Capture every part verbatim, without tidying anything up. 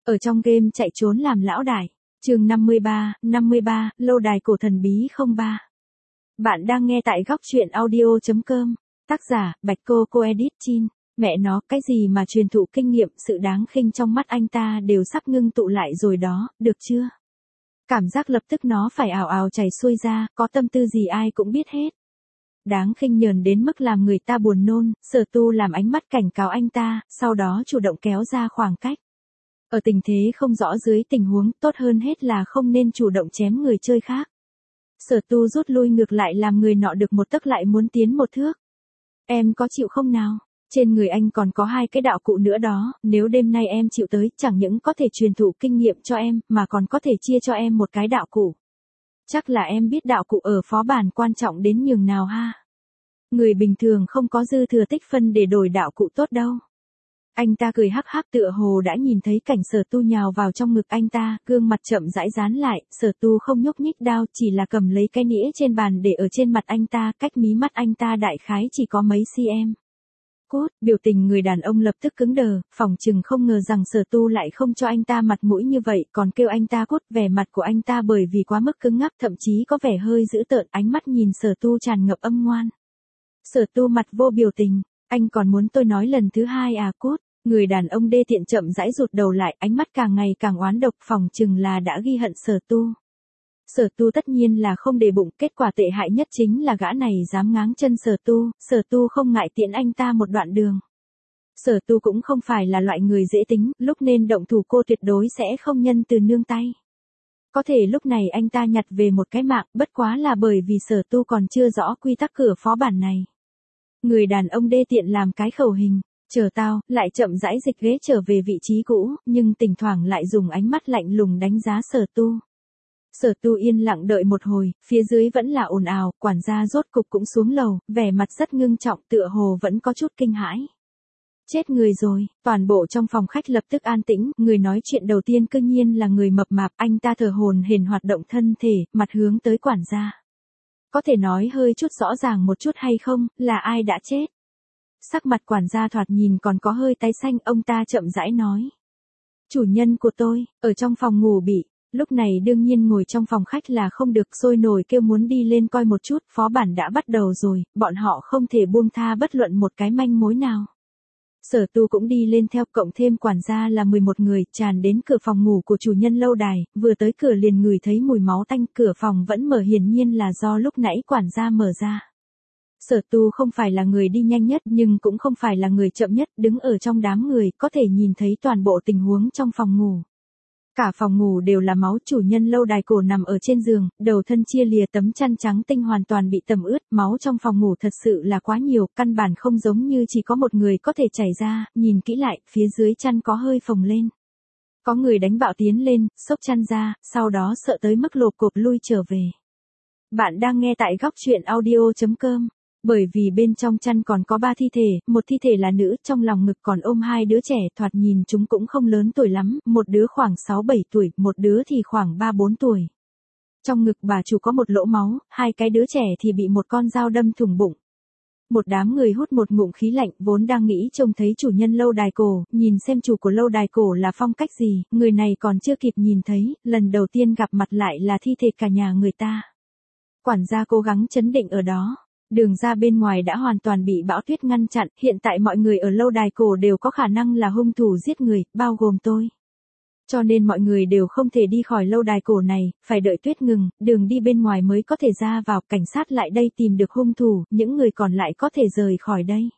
Ở trong game chạy trốn làm lão đại. Chương năm mươi ba, năm mươi ba, lâu đài cổ thần bí không ba. Bạn đang nghe tại góc truyện audio chấm com. Tác giả, Bạch Cô Cô Edit Chin. Mẹ nó, cái gì mà truyền thụ kinh nghiệm, sự đáng khinh trong mắt anh ta đều sắp ngưng tụ lại rồi đó, được chưa? Cảm giác lập tức nó phải ào ào chảy xuôi ra, có tâm tư gì ai cũng biết hết. Đáng khinh nhờn đến mức làm người ta buồn nôn, Sở Tu làm ánh mắt cảnh cáo anh ta, sau đó chủ động kéo ra khoảng cách. Ở tình thế không rõ dưới tình huống, tốt hơn hết là không nên chủ động chém người chơi khác. Sở Tu rút lui ngược lại làm người nọ được một tấc lại muốn tiến một thước. Em có chịu không nào? Trên người anh còn có hai cái đạo cụ nữa đó, nếu đêm nay em chịu tới, chẳng những có thể truyền thụ kinh nghiệm cho em, mà còn có thể chia cho em một cái đạo cụ. Chắc là em biết đạo cụ ở phó bản quan trọng đến nhường nào ha? Người bình thường không có dư thừa tích phân để đổi đạo cụ tốt đâu. Anh ta cười hắc hắc tựa hồ đã nhìn thấy cảnh Sở Tu nhào vào trong ngực anh ta, gương mặt chậm rãi dán lại, Sở Tu không nhúc nhích đao, chỉ là cầm lấy cái nĩa trên bàn để ở trên mặt anh ta, cách mí mắt anh ta đại khái chỉ có mấy cm. Cút, biểu tình người đàn ông lập tức cứng đờ, phỏng chừng không ngờ rằng Sở Tu lại không cho anh ta mặt mũi như vậy, còn kêu anh ta cút, vẻ mặt của anh ta bởi vì quá mức cứng ngắc thậm chí có vẻ hơi dữ tợn, ánh mắt nhìn Sở Tu tràn ngập âm ngoan. Sở Tu mặt vô biểu tình, anh còn muốn tôi nói lần thứ hai à? Cút. Người đàn ông đê tiện chậm rãi rụt đầu lại, ánh mắt càng ngày càng oán độc, phỏng chừng là đã ghi hận Sở Tu. Sở Tu tất nhiên là không để bụng, kết quả tệ hại nhất chính là gã này dám ngáng chân Sở Tu, Sở Tu không ngại tiễn anh ta một đoạn đường. Sở Tu cũng không phải là loại người dễ tính, lúc nên động thủ cô tuyệt đối sẽ không nhân từ nương tay. Có thể lúc này anh ta nhặt về một cái mạng, bất quá là bởi vì Sở Tu còn chưa rõ quy tắc cửa phó bản này. Người đàn ông đê tiện làm cái khẩu hình. Chờ tao, lại chậm rãi dịch ghế trở về vị trí cũ, nhưng thỉnh thoảng lại dùng ánh mắt lạnh lùng đánh giá Sở Tu. Sở Tu yên lặng đợi một hồi, phía dưới vẫn là ồn ào, quản gia rốt cục cũng xuống lầu, vẻ mặt rất ngưng trọng, tựa hồ vẫn có chút kinh hãi. Chết người rồi, toàn bộ trong phòng khách lập tức an tĩnh, người nói chuyện đầu tiên cư nhiên là người mập mạp, anh ta thở hổn hển hoạt động thân thể, mặt hướng tới quản gia. Có thể nói hơi chút rõ ràng một chút hay không, là ai đã chết? Sắc mặt quản gia thoạt nhìn còn có hơi tái xanh, ông ta chậm rãi nói. Chủ nhân của tôi, ở trong phòng ngủ bị, lúc này đương nhiên ngồi trong phòng khách là không được, sôi nổi kêu muốn đi lên coi một chút, phó bản đã bắt đầu rồi, bọn họ không thể buông tha bất luận một cái manh mối nào. Sở Tu cũng đi lên theo, cộng thêm quản gia là mười một người, tràn đến cửa phòng ngủ của chủ nhân lâu đài, vừa tới cửa liền ngửi thấy mùi máu tanh, cửa phòng vẫn mở hiển nhiên là do lúc nãy quản gia mở ra. Sở Tu không phải là người đi nhanh nhất nhưng cũng không phải là người chậm nhất, đứng ở trong đám người, có thể nhìn thấy toàn bộ tình huống trong phòng ngủ. Cả phòng ngủ đều là máu, chủ nhân lâu đài cổ nằm ở trên giường, đầu thân chia lìa, tấm chăn trắng tinh hoàn toàn bị tẩm ướt, máu trong phòng ngủ thật sự là quá nhiều, căn bản không giống như chỉ có một người có thể chảy ra, nhìn kỹ lại, phía dưới chăn có hơi phồng lên. Có người đánh bạo tiến lên, xốc chăn ra, sau đó sợ tới mức lộp cộp lui trở về. Bạn đang nghe tại góc truyện audio chấm com. Bởi vì bên trong chăn còn có ba thi thể, một thi thể là nữ, trong lòng ngực còn ôm hai đứa trẻ, thoạt nhìn chúng cũng không lớn tuổi lắm, một đứa khoảng sáu bảy tuổi, một đứa thì khoảng ba bốn tuổi. Trong ngực bà chủ có một lỗ máu, hai cái đứa trẻ thì bị một con dao đâm thủng bụng. Một đám người hút một ngụm khí lạnh, vốn đang nghĩ trông thấy chủ nhân lâu đài cổ, nhìn xem chủ của lâu đài cổ là phong cách gì, người này còn chưa kịp nhìn thấy, lần đầu tiên gặp mặt lại là thi thể cả nhà người ta. Quản gia cố gắng chấn định ở đó. Đường ra bên ngoài đã hoàn toàn bị bão tuyết ngăn chặn, hiện tại mọi người ở lâu đài cổ đều có khả năng là hung thủ giết người, bao gồm tôi. Cho nên mọi người đều không thể đi khỏi lâu đài cổ này, phải đợi tuyết ngừng, đường đi bên ngoài mới có thể ra vào, cảnh sát lại đây tìm được hung thủ, những người còn lại có thể rời khỏi đây.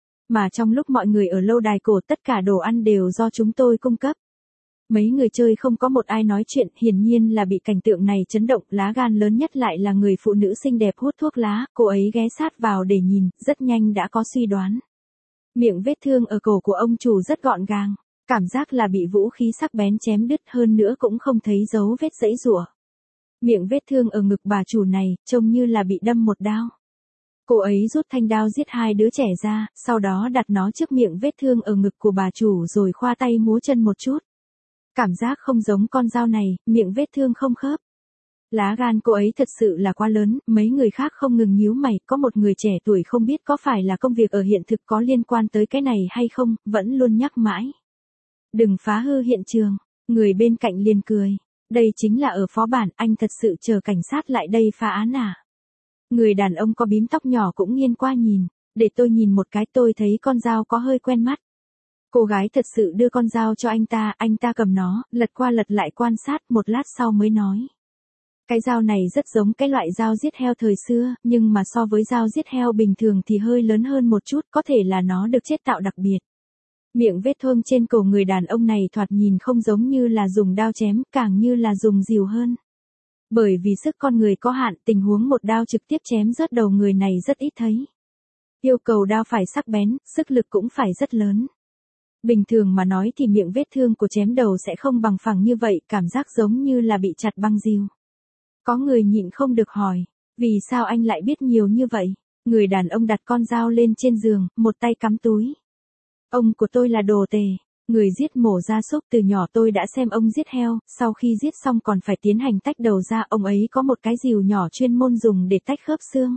Mà trong lúc mọi người ở lâu đài cổ tất cả đồ ăn đều do chúng tôi cung cấp. Mấy người chơi không có một ai nói chuyện, hiển nhiên là bị cảnh tượng này chấn động, lá gan lớn nhất lại là người phụ nữ xinh đẹp hút thuốc lá, cô ấy ghé sát vào để nhìn, rất nhanh đã có suy đoán. Miệng vết thương ở cổ của ông chủ rất gọn gàng, cảm giác là bị vũ khí sắc bén chém đứt, hơn nữa cũng không thấy dấu vết giãy giụa. Miệng vết thương ở ngực bà chủ này, trông như là bị đâm một đao. Cô ấy rút thanh đao giết hai đứa trẻ ra, sau đó đặt nó trước miệng vết thương ở ngực của bà chủ rồi khoa tay múa chân một chút. Cảm giác không giống con dao này, miệng vết thương không khớp. Lá gan cô ấy thật sự là quá lớn, mấy người khác không ngừng nhíu mày, có một người trẻ tuổi không biết có phải là công việc ở hiện thực có liên quan tới cái này hay không, vẫn luôn nhắc mãi. Đừng phá hư hiện trường. Người bên cạnh liền cười. Đây chính là ở phó bản, anh thật sự chờ cảnh sát lại đây phá án à? Người đàn ông có bím tóc nhỏ cũng nghiêng qua nhìn. Để tôi nhìn một cái, tôi thấy con dao có hơi quen mắt. Cô gái thật sự đưa con dao cho anh ta, anh ta cầm nó, lật qua lật lại quan sát, một lát sau mới nói. Cái dao này rất giống cái loại dao giết heo thời xưa, nhưng mà so với dao giết heo bình thường thì hơi lớn hơn một chút, có thể là nó được chế tạo đặc biệt. Miệng vết thương trên cổ người đàn ông này thoạt nhìn không giống như là dùng đao chém, càng như là dùng rìu hơn. Bởi vì sức con người có hạn, tình huống một đao trực tiếp chém rớt đầu người này rất ít thấy. Yêu cầu đao phải sắc bén, sức lực cũng phải rất lớn. Bình thường mà nói thì miệng vết thương của chém đầu sẽ không bằng phẳng như vậy, cảm giác giống như là bị chặt băng rìu. Có người nhịn không được hỏi, vì sao anh lại biết nhiều như vậy? Người đàn ông đặt con dao lên trên giường, một tay cắm túi. Ông của tôi là đồ tể, người giết mổ gia súc, từ nhỏ tôi đã xem ông giết heo, sau khi giết xong còn phải tiến hành tách đầu ra, ông ấy có một cái rìu nhỏ chuyên môn dùng để tách khớp xương.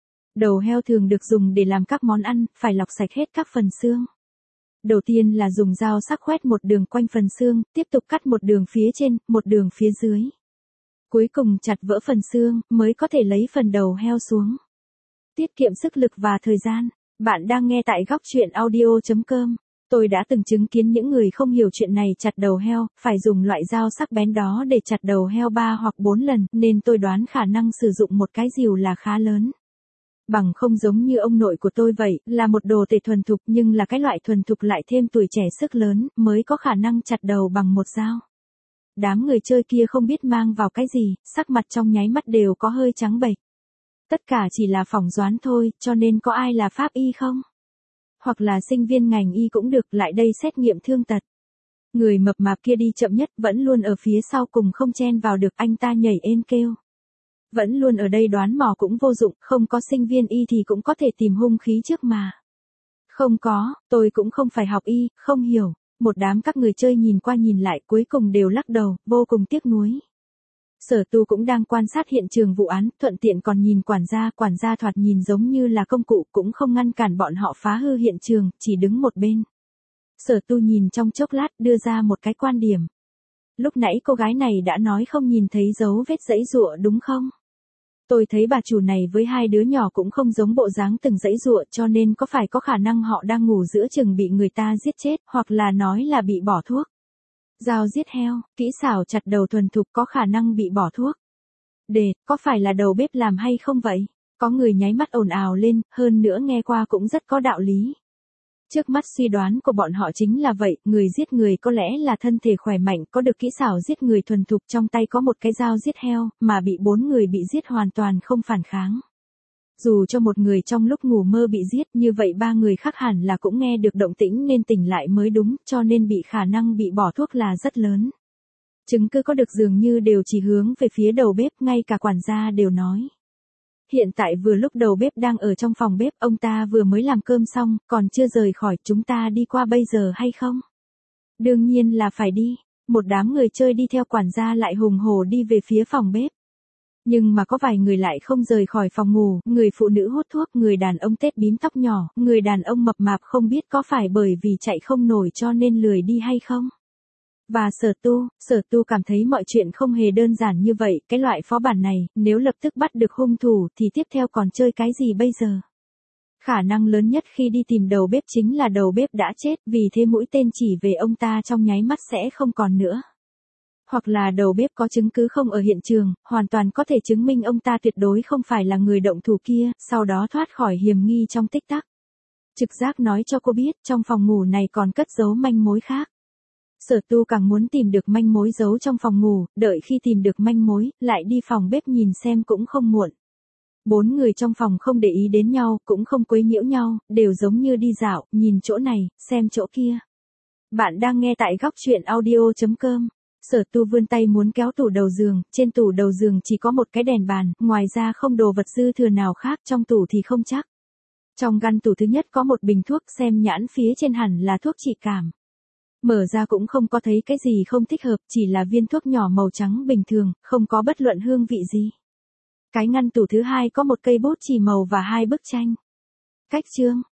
Đầu heo thường được dùng để làm các món ăn, phải lọc sạch hết các phần xương. Đầu tiên là dùng dao sắc khoét một đường quanh phần xương, tiếp tục cắt một đường phía trên, một đường phía dưới. Cuối cùng chặt vỡ phần xương, mới có thể lấy phần đầu heo xuống. Tiết kiệm sức lực và thời gian. Bạn đang nghe tại góc chuyện audio chấm com. Tôi đã từng chứng kiến những người không hiểu chuyện này chặt đầu heo, phải dùng loại dao sắc bén đó để chặt đầu heo ba hoặc bốn lần, nên tôi đoán khả năng sử dụng một cái rìu là khá lớn. Bằng không giống như ông nội của tôi vậy, là một đồ tể thuần thục nhưng là cái loại thuần thục lại thêm tuổi trẻ sức lớn, mới có khả năng chặt đầu bằng một dao. Đám người chơi kia không biết mang vào cái gì, sắc mặt trong nháy mắt đều có hơi trắng bệch. Tất cả chỉ là phỏng đoán thôi, cho nên có ai là pháp y không? Hoặc là sinh viên ngành y cũng được, lại đây xét nghiệm thương tật. Người mập mạp kia đi chậm nhất, vẫn luôn ở phía sau cùng không chen vào được, anh ta nhảy ên kêu. Vẫn luôn ở đây đoán mò cũng vô dụng, không có sinh viên y thì cũng có thể tìm hung khí trước mà. Không có, tôi cũng không phải học y, không hiểu. Một đám các người chơi nhìn qua nhìn lại cuối cùng đều lắc đầu, vô cùng tiếc nuối. Sở Tu cũng đang quan sát hiện trường vụ án, thuận tiện còn nhìn quản gia, quản gia thoạt nhìn giống như là công cụ, cũng không ngăn cản bọn họ phá hư hiện trường, chỉ đứng một bên. Sở Tu nhìn trong chốc lát, đưa ra một cái quan điểm. Lúc nãy cô gái này đã nói không nhìn thấy dấu vết giãy giụa đúng không? Tôi thấy bà chủ này với hai đứa nhỏ cũng không giống bộ dáng từng giãy giụa, cho nên có phải có khả năng họ đang ngủ giữa chừng bị người ta giết chết, hoặc là nói là bị bỏ thuốc. Dao giết heo, kỹ xảo chặt đầu thuần thục, có khả năng bị bỏ thuốc. Đề, có phải là đầu bếp làm hay không vậy? Có người nháy mắt ồn ào lên, hơn nữa nghe qua cũng rất có đạo lý. Trước mắt suy đoán của bọn họ chính là vậy, người giết người có lẽ là thân thể khỏe mạnh, có được kỹ xảo giết người thuần thục, trong tay có một cái dao giết heo, mà bị bốn người bị giết hoàn toàn không phản kháng. Dù cho một người trong lúc ngủ mơ bị giết, như vậy ba người khác hẳn là cũng nghe được động tĩnh nên tỉnh lại mới đúng, cho nên bị khả năng bị bỏ thuốc là rất lớn. Chứng cứ có được dường như đều chỉ hướng về phía đầu bếp, ngay cả quản gia đều nói. Hiện tại vừa lúc đầu bếp đang ở trong phòng bếp, ông ta vừa mới làm cơm xong, còn chưa rời khỏi, chúng ta đi qua bây giờ hay không? Đương nhiên là phải đi. Một đám người chơi đi theo quản gia lại hùng hổ đi về phía phòng bếp. Nhưng mà có vài người lại không rời khỏi phòng ngủ, người phụ nữ hút thuốc, người đàn ông tết bím tóc nhỏ, người đàn ông mập mạp không biết có phải bởi vì chạy không nổi cho nên lười đi hay không. Và Sở Tu, Sở Tu cảm thấy mọi chuyện không hề đơn giản như vậy, cái loại phó bản này, nếu lập tức bắt được hung thủ thì tiếp theo còn chơi cái gì bây giờ? Khả năng lớn nhất khi đi tìm đầu bếp chính là đầu bếp đã chết, vì thế mũi tên chỉ về ông ta trong nháy mắt sẽ không còn nữa. Hoặc là đầu bếp có chứng cứ không ở hiện trường, hoàn toàn có thể chứng minh ông ta tuyệt đối không phải là người động thủ kia, sau đó thoát khỏi hiểm nghi trong tích tắc. Trực giác nói cho cô biết, trong phòng ngủ này còn cất giấu manh mối khác. Sở Tu càng muốn tìm được manh mối giấu trong phòng ngủ, đợi khi tìm được manh mối, lại đi phòng bếp nhìn xem cũng không muộn. Bốn người trong phòng không để ý đến nhau, cũng không quấy nhiễu nhau, đều giống như đi dạo, nhìn chỗ này, xem chỗ kia. Bạn đang nghe tại góc chuyện audio chấm com. Sở Tu vươn tay muốn kéo tủ đầu giường, trên tủ đầu giường chỉ có một cái đèn bàn, ngoài ra không đồ vật dư thừa nào khác, trong tủ thì không chắc. Trong ngăn tủ thứ nhất có một bình thuốc, xem nhãn phía trên hẳn là thuốc trị cảm. Mở ra cũng không có thấy cái gì không thích hợp, chỉ là viên thuốc nhỏ màu trắng bình thường, không có bất luận hương vị gì. Cái ngăn tủ thứ hai có một cây bút chì màu và hai bức tranh. Cách chương,